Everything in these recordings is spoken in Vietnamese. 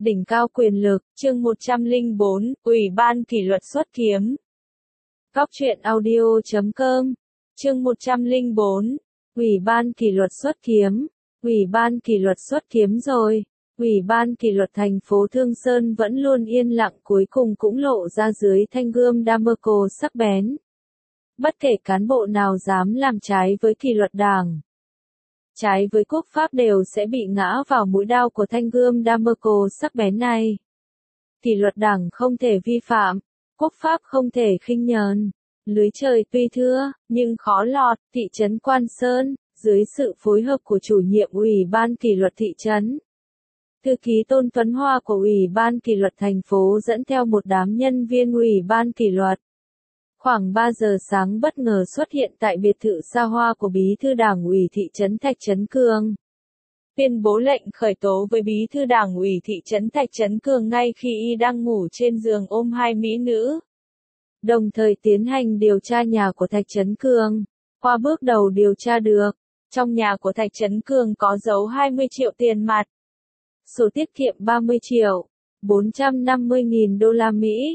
Đỉnh cao quyền lực, chương 104, Ủy ban kỷ luật xuất kiếm. Góc truyện audio.com, chương 104, Ủy ban kỷ luật xuất kiếm. Ủy ban kỷ luật xuất kiếm rồi. Ủy ban kỷ luật thành phố Thương Sơn vẫn luôn yên lặng, cuối cùng cũng lộ ra dưới thanh gươm Damasco sắc bén. Bất kể cán bộ nào dám làm trái với kỷ luật đảng, trái với quốc pháp đều sẽ bị ngã vào mũi đao của thanh gươm Damasco sắc bén này. Kỷ luật đảng không thể vi phạm, quốc pháp không thể khinh nhờn. Lưới trời tuy thưa, nhưng khó lọt. Thị trấn Quan Sơn, dưới sự phối hợp của chủ nhiệm Ủy ban kỷ luật thị trấn, thư ký Tôn Tuấn Hoa của Ủy ban kỷ luật thành phố dẫn theo một đám nhân viên Ủy ban kỷ luật, khoảng 3 giờ sáng bất ngờ xuất hiện tại biệt thự xa hoa của bí thư đảng ủy thị trấn Thạch Trấn Cường. Tuyên bố lệnh khởi tố với bí thư đảng ủy thị trấn Thạch Trấn Cường ngay khi y đang ngủ trên giường ôm hai mỹ nữ. Đồng thời tiến hành điều tra nhà của Thạch Trấn Cường. Qua bước đầu điều tra được, trong nhà của Thạch Trấn Cường có giấu 20 triệu tiền mặt, sổ tiết kiệm 30 triệu, 450.000 đô la Mỹ,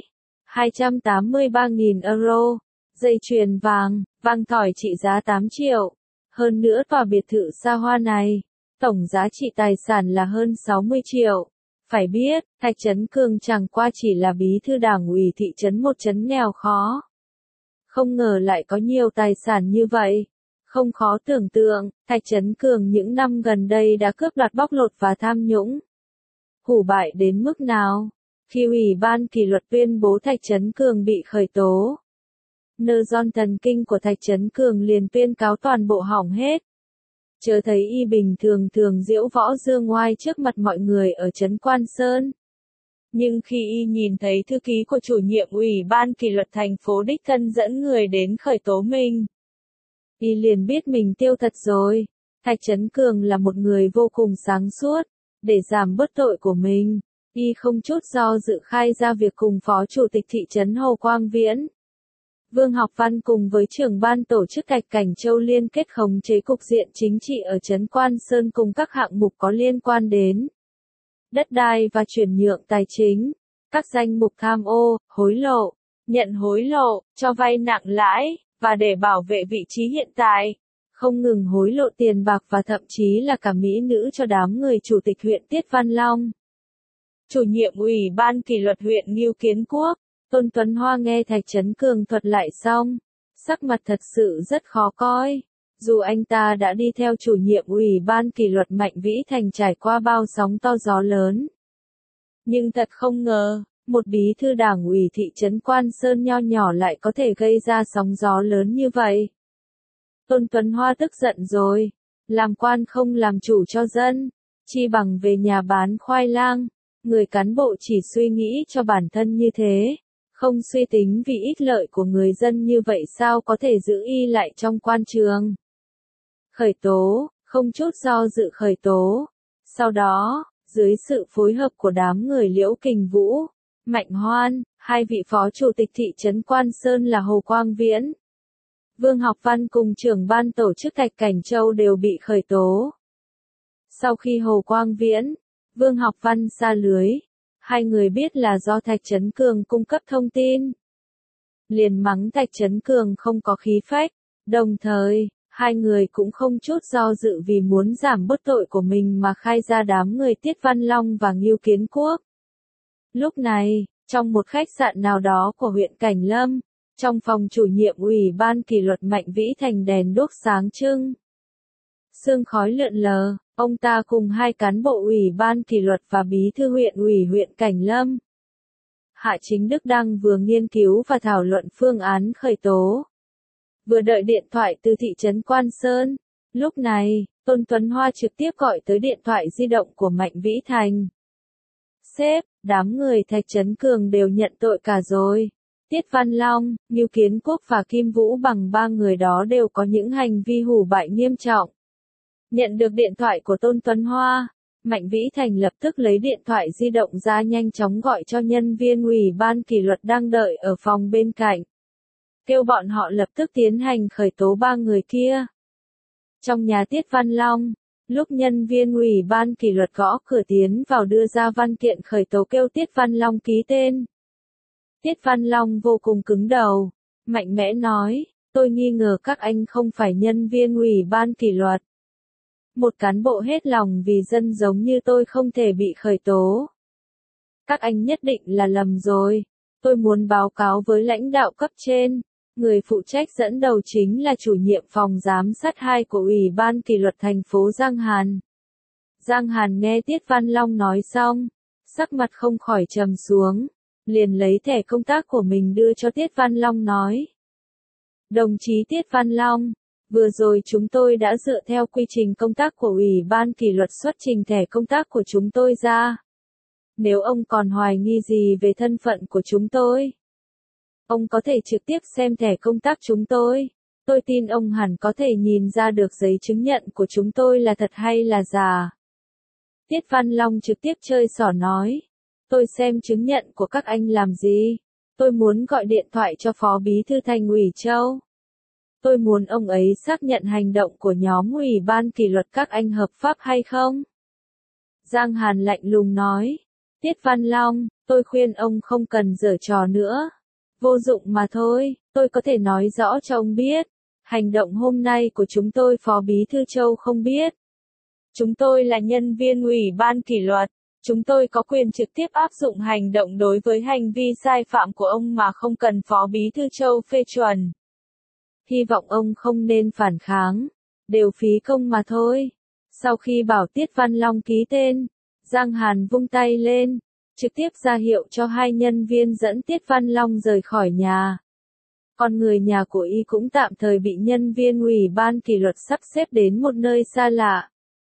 283.000 euro, dây chuyền vàng, vàng thỏi trị giá 8 triệu. Hơn nữa tòa biệt thự xa hoa này, tổng giá trị tài sản là hơn 60 triệu. Phải biết, Thạch Trấn Cường chẳng qua chỉ là bí thư đảng ủy thị trấn một trấn nghèo khó. Không ngờ lại có nhiều tài sản như vậy. Không khó tưởng tượng, Thạch Trấn Cường những năm gần đây đã cướp đoạt bóc lột và tham nhũng. Hủ bại đến mức nào? Khi Ủy ban kỷ luật tuyên bố Thạch Trấn Cường bị khởi tố, nơ giòn thần kinh của Thạch Trấn Cường liền tuyên cáo toàn bộ hỏng hết. Chớ thấy y bình thường diễu võ dương ngoai trước mặt mọi người ở trấn Quan Sơn. Nhưng khi y nhìn thấy thư ký của chủ nhiệm Ủy ban kỷ luật thành phố đích thân dẫn người đến khởi tố mình, y liền biết mình tiêu thật rồi. Thạch Trấn Cường là một người vô cùng sáng suốt. Để giảm bớt tội của mình, y không chút do dự khai ra việc cùng phó chủ tịch thị trấn Hồ Quang Viễn, Vương Học Văn cùng với trưởng ban tổ chức Thạch Cảnh Châu liên kết khống chế cục diện chính trị ở trấn Quan Sơn cùng các hạng mục có liên quan đến đất đai và chuyển nhượng tài chính, các danh mục tham ô, hối lộ, nhận hối lộ, cho vay nặng lãi, và để bảo vệ vị trí hiện tại, không ngừng hối lộ tiền bạc và thậm chí là cả mỹ nữ cho đám người chủ tịch huyện Tiết Văn Long. Chủ nhiệm Ủy ban kỷ luật huyện Ngưu Kiến Quốc, Tôn Tuấn Hoa nghe Thạch Trấn Cường thuật lại xong, sắc mặt thật sự rất khó coi. Dù anh ta đã đi theo chủ nhiệm Ủy ban kỷ luật Mạnh Vĩ Thành trải qua bao sóng to gió lớn, nhưng thật không ngờ, một bí thư đảng ủy thị trấn Quan Sơn nho nhỏ lại có thể gây ra sóng gió lớn như vậy. Tôn Tuấn Hoa tức giận rồi, làm quan không làm chủ cho dân, chi bằng về nhà bán khoai lang. Người cán bộ chỉ suy nghĩ cho bản thân như thế, không suy tính vì ích lợi của người dân như vậy sao có thể giữ y lại trong quan trường. Khởi tố, không chút do dự khởi tố. Sau đó, dưới sự phối hợp của đám người Liễu Kình Vũ, Mạnh Hoan, hai vị phó chủ tịch thị trấn Quan Sơn là Hồ Quang Viễn, Vương Học Văn cùng trưởng ban tổ chức Thạch Cảnh Châu đều bị khởi tố. Sau khi Hồ Quang Viễn, Vương Học Văn sa lưới, hai người biết là do Thạch Trấn Cường cung cấp thông tin, liền mắng Thạch Trấn Cường không có khí phách, đồng thời, hai người cũng không chút do dự vì muốn giảm bớt tội của mình mà khai ra đám người Tiết Văn Long và Ngưu Kiến Quốc. Lúc này, trong một khách sạn nào đó của huyện Cảnh Lâm, trong phòng chủ nhiệm Ủy ban kỷ luật Mạnh Vĩ Thành đèn đuốc sáng trưng, sương khói lượn lờ, ông ta cùng hai cán bộ Ủy ban kỷ luật và bí thư huyện ủy huyện Cảnh Lâm, Hạ Chính Đức Đăng vừa nghiên cứu và thảo luận phương án khởi tố, vừa đợi điện thoại từ thị trấn Quan Sơn. Lúc này, Tôn Tuấn Hoa trực tiếp gọi tới điện thoại di động của Mạnh Vĩ Thành. Sếp, đám người Thạch Trấn Cường đều nhận tội cả rồi. Tiết Văn Long, Ngưu Kiến Quốc và Kim Vũ Bằng, ba người đó đều có những hành vi hủ bại nghiêm trọng. Nhận được điện thoại của Tôn Tuấn Hoa, Mạnh Vĩ Thành lập tức lấy điện thoại di động ra nhanh chóng gọi cho nhân viên Ủy ban kỷ luật đang đợi ở phòng bên cạnh, kêu bọn họ lập tức tiến hành khởi tố ba người kia. Trong nhà Tiết Văn Long, Lúc nhân viên ủy ban kỷ luật gõ cửa tiến vào đưa ra văn kiện khởi tố kêu Tiết Văn Long ký tên. Tiết Văn Long vô cùng cứng đầu, mạnh mẽ nói, tôi nghi ngờ các anh không phải nhân viên ủy ban kỷ luật. Một cán bộ hết lòng vì dân giống như tôi không thể bị khởi tố. Các anh nhất định là lầm rồi. Tôi muốn báo cáo với lãnh đạo cấp trên. Người phụ trách dẫn đầu chính là chủ nhiệm phòng giám sát 2 của Ủy ban kỷ luật thành phố Giang Hàn. Giang Hàn nghe Tiết Văn Long nói xong, sắc mặt không khỏi trầm xuống, liền lấy thẻ công tác của mình đưa cho Tiết Văn Long nói. Đồng chí Tiết Văn Long, vừa rồi chúng tôi đã dựa theo quy trình công tác của Ủy ban kỷ luật xuất trình thẻ công tác của chúng tôi ra. Nếu ông còn hoài nghi gì về thân phận của chúng tôi, ông có thể trực tiếp xem thẻ công tác chúng tôi. Tôi tin ông hẳn có thể nhìn ra được giấy chứng nhận của chúng tôi là thật hay là giả. Tiết Văn Long trực tiếp chơi xỏ nói. Tôi xem chứng nhận của các anh làm gì? Tôi muốn gọi điện thoại cho Phó Bí thư Thành ủy Châu. Tôi muốn ông ấy xác nhận hành động của nhóm Ủy ban kỷ luật các anh hợp pháp hay không? Giang Hàn lạnh lùng nói. Tiết Văn Long, tôi khuyên ông không cần giở trò nữa. Vô dụng mà thôi, tôi có thể nói rõ cho ông biết. Hành động hôm nay của chúng tôi Phó Bí thư Châu không biết. Chúng tôi là nhân viên Ủy ban kỷ luật. Chúng tôi có quyền trực tiếp áp dụng hành động đối với hành vi sai phạm của ông mà không cần Phó Bí thư Châu phê chuẩn. Hy vọng ông không nên phản kháng. Đều phí công mà thôi. Sau khi bảo Tiết Văn Long ký tên, Giang Hàn vung tay lên, trực tiếp ra hiệu cho 2 nhân viên dẫn Tiết Văn Long rời khỏi nhà. Còn người nhà của y cũng tạm thời bị nhân viên Ủy ban kỷ luật sắp xếp đến một nơi xa lạ.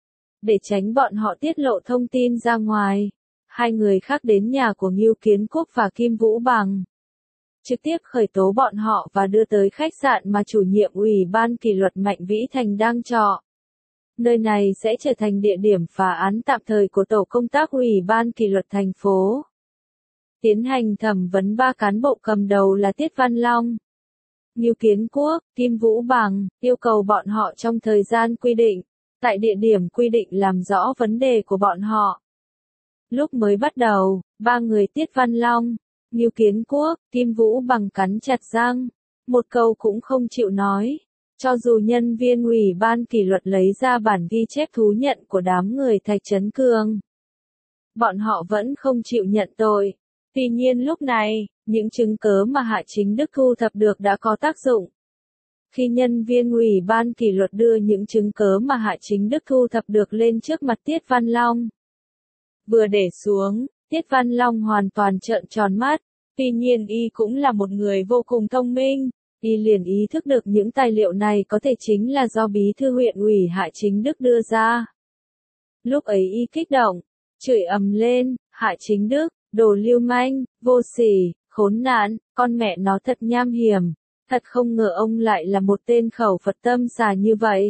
Để tránh bọn họ tiết lộ thông tin ra ngoài, 2 người khác đến nhà của Ngưu Kiến Quốc và Kim Vũ Bằng. Trực tiếp khởi tố bọn họ và đưa tới khách sạn mà chủ nhiệm Ủy ban kỷ luật Mạnh Vĩ Thành đang trọ. Nơi này sẽ trở thành địa điểm phá án tạm thời của tổ công tác Ủy ban kỷ luật thành phố. Tiến hành thẩm vấn 3 cán bộ cầm đầu là Tiết Văn Long, Ngưu Kiến Quốc, Kim Vũ Bằng, yêu cầu bọn họ trong thời gian quy định, tại địa điểm quy định làm rõ vấn đề của bọn họ. Lúc mới bắt đầu, 3 người Tiết Văn Long, Ngưu Kiến Quốc, Kim Vũ Bằng cắn chặt răng, một câu cũng không chịu nói. Cho dù nhân viên Ủy ban kỷ luật lấy ra bản ghi chép thú nhận của đám người Thạch Trấn Cường, bọn họ vẫn không chịu nhận tội. Tuy nhiên lúc này, những chứng cớ mà Hạ Chính Đức thu thập được đã có tác dụng. Khi nhân viên Ủy ban kỷ luật đưa những chứng cớ mà Hạ Chính Đức thu thập được lên trước mặt Tiết Văn Long, vừa để xuống, Tiết Văn Long hoàn toàn trợn tròn mắt. Tuy nhiên y cũng là một người vô cùng thông minh. Y liền ý thức được những tài liệu này có thể chính là do Bí thư huyện ủy Hạ Chính Đức đưa ra. Lúc ấy y kích động, chửi ầm lên, Hạ Chính Đức, đồ lưu manh, vô sỉ, khốn nạn, con mẹ nó thật nham hiểm, thật không ngờ ông lại là một tên khẩu Phật tâm xà như vậy.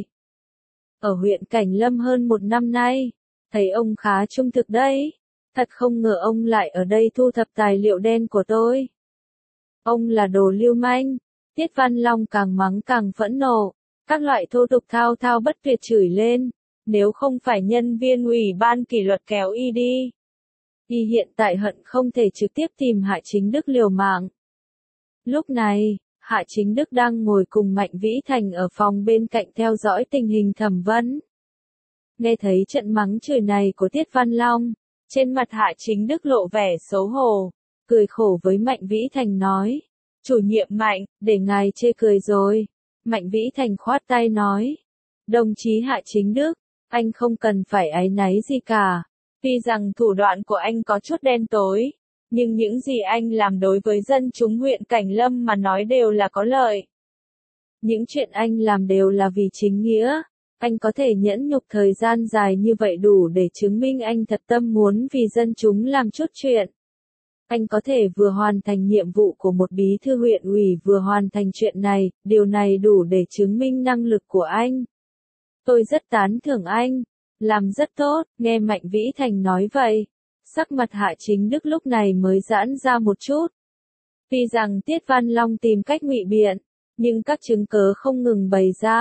Ở huyện Cảnh Lâm hơn 1 năm nay, thấy ông khá trung thực đấy, thật không ngờ ông lại ở đây thu thập tài liệu đen của tôi. Ông là đồ lưu manh. Tiết Văn Long càng mắng càng phẫn nộ, các loại thô tục thao thao bất tuyệt chửi lên, nếu không phải nhân viên Ủy ban kỷ luật kéo y đi. Y hiện tại hận không thể trực tiếp tìm Hạ Chính Đức liều mạng. Lúc này, Hạ Chính Đức đang ngồi cùng Mạnh Vĩ Thành ở phòng bên cạnh theo dõi tình hình thẩm vấn. Nghe thấy trận mắng chửi này của Tiết Văn Long, trên mặt Hạ Chính Đức lộ vẻ xấu hổ, cười khổ với Mạnh Vĩ Thành nói. Chủ nhiệm Mạnh, để ngài chê cười rồi. Mạnh Vĩ Thành khoát tay nói. Đồng chí Hạ Chính Đức, anh không cần phải áy náy gì cả. Tuy rằng thủ đoạn của anh có chút đen tối, nhưng những gì anh làm đối với dân chúng huyện Cảnh Lâm mà nói đều là có lợi. Những chuyện anh làm đều là vì chính nghĩa. Anh có thể nhẫn nhục thời gian dài như vậy đủ để chứng minh anh thật tâm muốn vì dân chúng làm chút chuyện. Anh có thể vừa hoàn thành nhiệm vụ của một bí thư huyện ủy vừa hoàn thành chuyện này, điều này đủ để chứng minh năng lực của anh. Tôi rất tán thưởng anh, làm rất tốt, nghe Mạnh Vĩ Thành nói vậy. Sắc mặt Hạ Chính Đức lúc này mới giãn ra một chút. Tuy rằng Tiết Văn Long tìm cách ngụy biện, nhưng các chứng cớ không ngừng bày ra,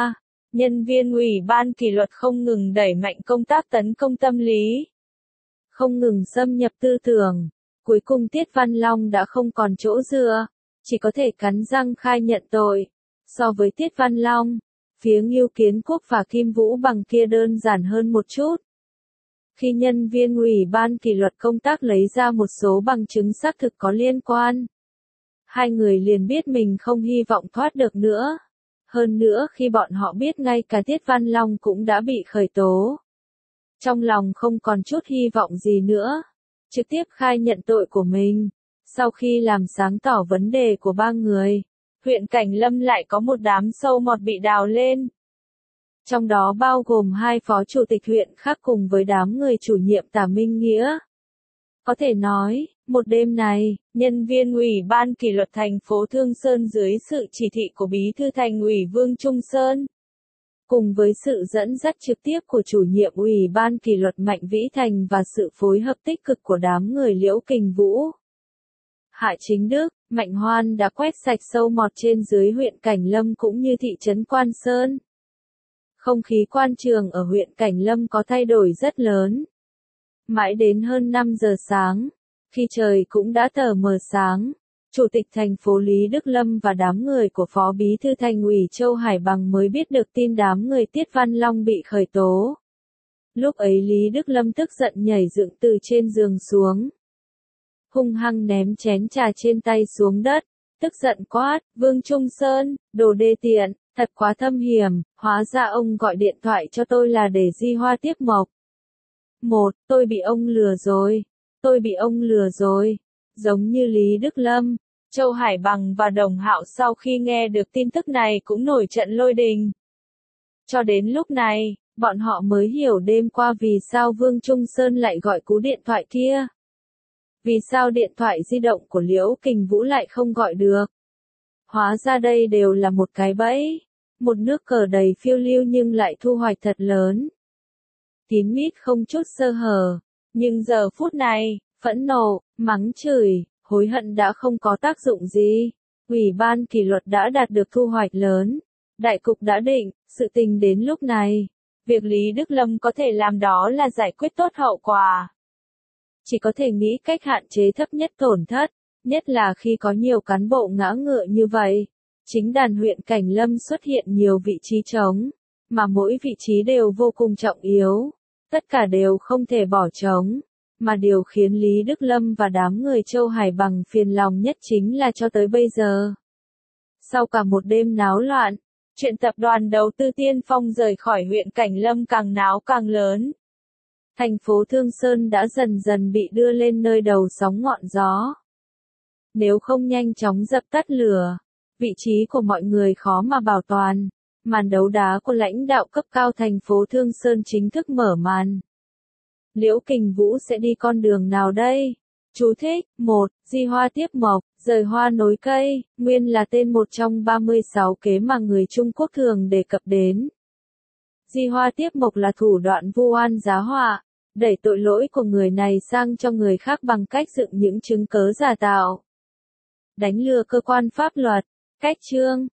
nhân viên Ủy ban kỷ luật không ngừng đẩy mạnh công tác tấn công tâm lý, không ngừng xâm nhập tư tưởng. Cuối cùng Tiết Văn Long đã không còn chỗ dựa, chỉ có thể cắn răng khai nhận tội. So với Tiết Văn Long, phía Ngưu Kiến Quốc và Kim Vũ Bằng kia đơn giản hơn một chút. Khi nhân viên Ủy ban kỷ luật công tác lấy ra một số bằng chứng xác thực có liên quan, hai người liền biết mình không hy vọng thoát được nữa. Hơn nữa khi bọn họ biết ngay cả Tiết Văn Long cũng đã bị khởi tố, trong lòng không còn chút hy vọng gì nữa, trực tiếp khai nhận tội của mình. Sau khi làm sáng tỏ vấn đề của ba người, huyện Cảnh Lâm lại có một đám sâu mọt bị đào lên. Trong đó bao gồm hai phó chủ tịch huyện khác cùng với đám người chủ nhiệm Tả Minh Nghĩa. Có thể nói, một đêm này, nhân viên Ủy ban kỷ luật thành phố Thương Sơn dưới sự chỉ thị của Bí thư Thành ủy Vương Trung Sơn, cùng với sự dẫn dắt trực tiếp của chủ nhiệm Ủy ban kỷ luật Mạnh Vĩ Thành và sự phối hợp tích cực của đám người Liễu Kình Vũ, Hạ Chính Đức, Mạnh Hoan đã quét sạch sâu mọt trên dưới huyện Cảnh Lâm cũng như thị trấn Quan Sơn. Không khí quan trường ở huyện Cảnh Lâm có thay đổi rất lớn. Mãi đến hơn 5 giờ sáng, khi trời cũng đã tờ mờ sáng, Chủ tịch thành phố Lý Đức Lâm và đám người của Phó Bí thư Thành ủy Châu Hải Bằng mới biết được tin đám người Tiết Văn Long bị khởi tố. Lúc ấy Lý Đức Lâm tức giận nhảy dựng từ trên giường xuống, hung hăng ném chén trà trên tay xuống đất, tức giận quát, Vương Trung Sơn, đồ đê tiện, thật quá thâm hiểm, hóa ra ông gọi điện thoại cho tôi là để Di Hoa tiếp mộc. Tôi bị ông lừa rồi, tôi bị ông lừa rồi. Giống như Lý Đức Lâm, Châu Hải Bằng và Đồng Hạo sau khi nghe được tin tức này cũng nổi trận lôi đình. Cho đến lúc này, bọn họ mới hiểu đêm qua vì sao Vương Trung Sơn lại gọi cú điện thoại kia. Vì sao điện thoại di động của Liễu Kình Vũ lại không gọi được. Hóa ra đây đều là một cái bẫy, một nước cờ đầy phiêu lưu nhưng lại thu hoạch thật lớn. Kín mít không chút sơ hở, nhưng giờ phút này, phẫn nộ, mắng chửi, hối hận đã không có tác dụng gì. Ủy ban kỷ luật đã đạt được thu hoạch lớn. Đại cục đã định, sự tình đến lúc này. Việc Lý Đức Lâm có thể làm đó là giải quyết tốt hậu quả. Chỉ có thể nghĩ cách hạn chế thấp nhất tổn thất, nhất là khi có nhiều cán bộ ngã ngựa như vậy. Chính đàn huyện Cảnh Lâm xuất hiện nhiều vị trí trống, mà mỗi vị trí đều vô cùng trọng yếu. Tất cả đều không thể bỏ trống. Mà điều khiến Lý Đức Lâm và đám người Châu Hải Bằng phiền lòng nhất chính là cho tới bây giờ. Sau cả một đêm náo loạn, chuyện tập đoàn đầu tư Tiên Phong rời khỏi huyện Cảnh Lâm càng náo càng lớn. Thành phố Thương Sơn đã dần dần bị đưa lên nơi đầu sóng ngọn gió. Nếu không nhanh chóng dập tắt lửa, vị trí của mọi người khó mà bảo toàn. Màn đấu đá của lãnh đạo cấp cao thành phố Thương Sơn chính thức mở màn. Liễu Kình Vũ sẽ đi con đường nào đây? Chú thích: 1. Di Hoa tiếp mộc, rời hoa nối cây, nguyên là tên một trong 36 kế mà người Trung Quốc thường đề cập đến. Di Hoa tiếp mộc là thủ đoạn vu oan giá họa, đẩy tội lỗi của người này sang cho người khác bằng cách dựng những chứng cớ giả tạo, đánh lừa cơ quan pháp luật. Cách chương